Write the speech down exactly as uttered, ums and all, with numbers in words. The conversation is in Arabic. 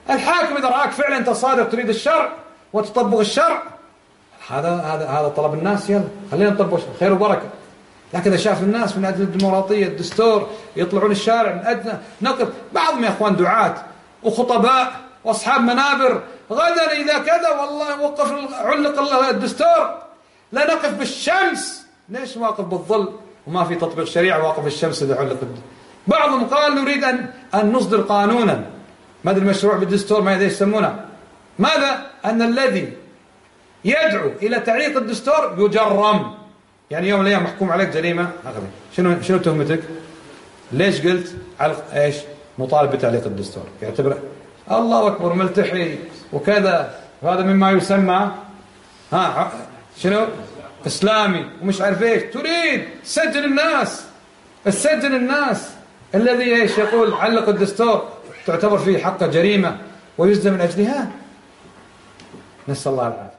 الحاكم إذا رآك فعلا أنت صادق تريد الشرع وتطبق الشرع، هذا هذا هذا طلب الناس، يلا خلينا نطبق خير وبركة. لكن إذا شاف الناس من أجل الديمقراطية الدستور يطلعون الشارع من أجل نقف، بعضهم يا أخوان دعاة وخطباء وأصحاب منابر، غدا إذا كذا والله وقف علق الدستور لا نقف بالشمس. ليش واقف بالظل وما في تطبيق شريعة واقف بالشمس إذا علق؟ بعضهم قال نريد أن أن نصدر قانونا، ما أدري مشروع بالدستور ما يدري يسمونه ماذا، أن الذي يدعو إلى تعليق الدستور يجرم، يعني يوم الأيام محكوم عليك جريمة. شنو شنو تهمتك؟ ليش قلت علق ايش؟ مطالب بتعليق الدستور، يعتبر الله أكبر ملتحي وكذا، وهذا مما يسمى ها شنو إسلامي ومش عارف ايش. تريد سجن الناس، السجن الناس الذي ايش يقول علق الدستور تعتبر فيه حقه جريمة ويجزم من أجلها. نسأل الله العافية.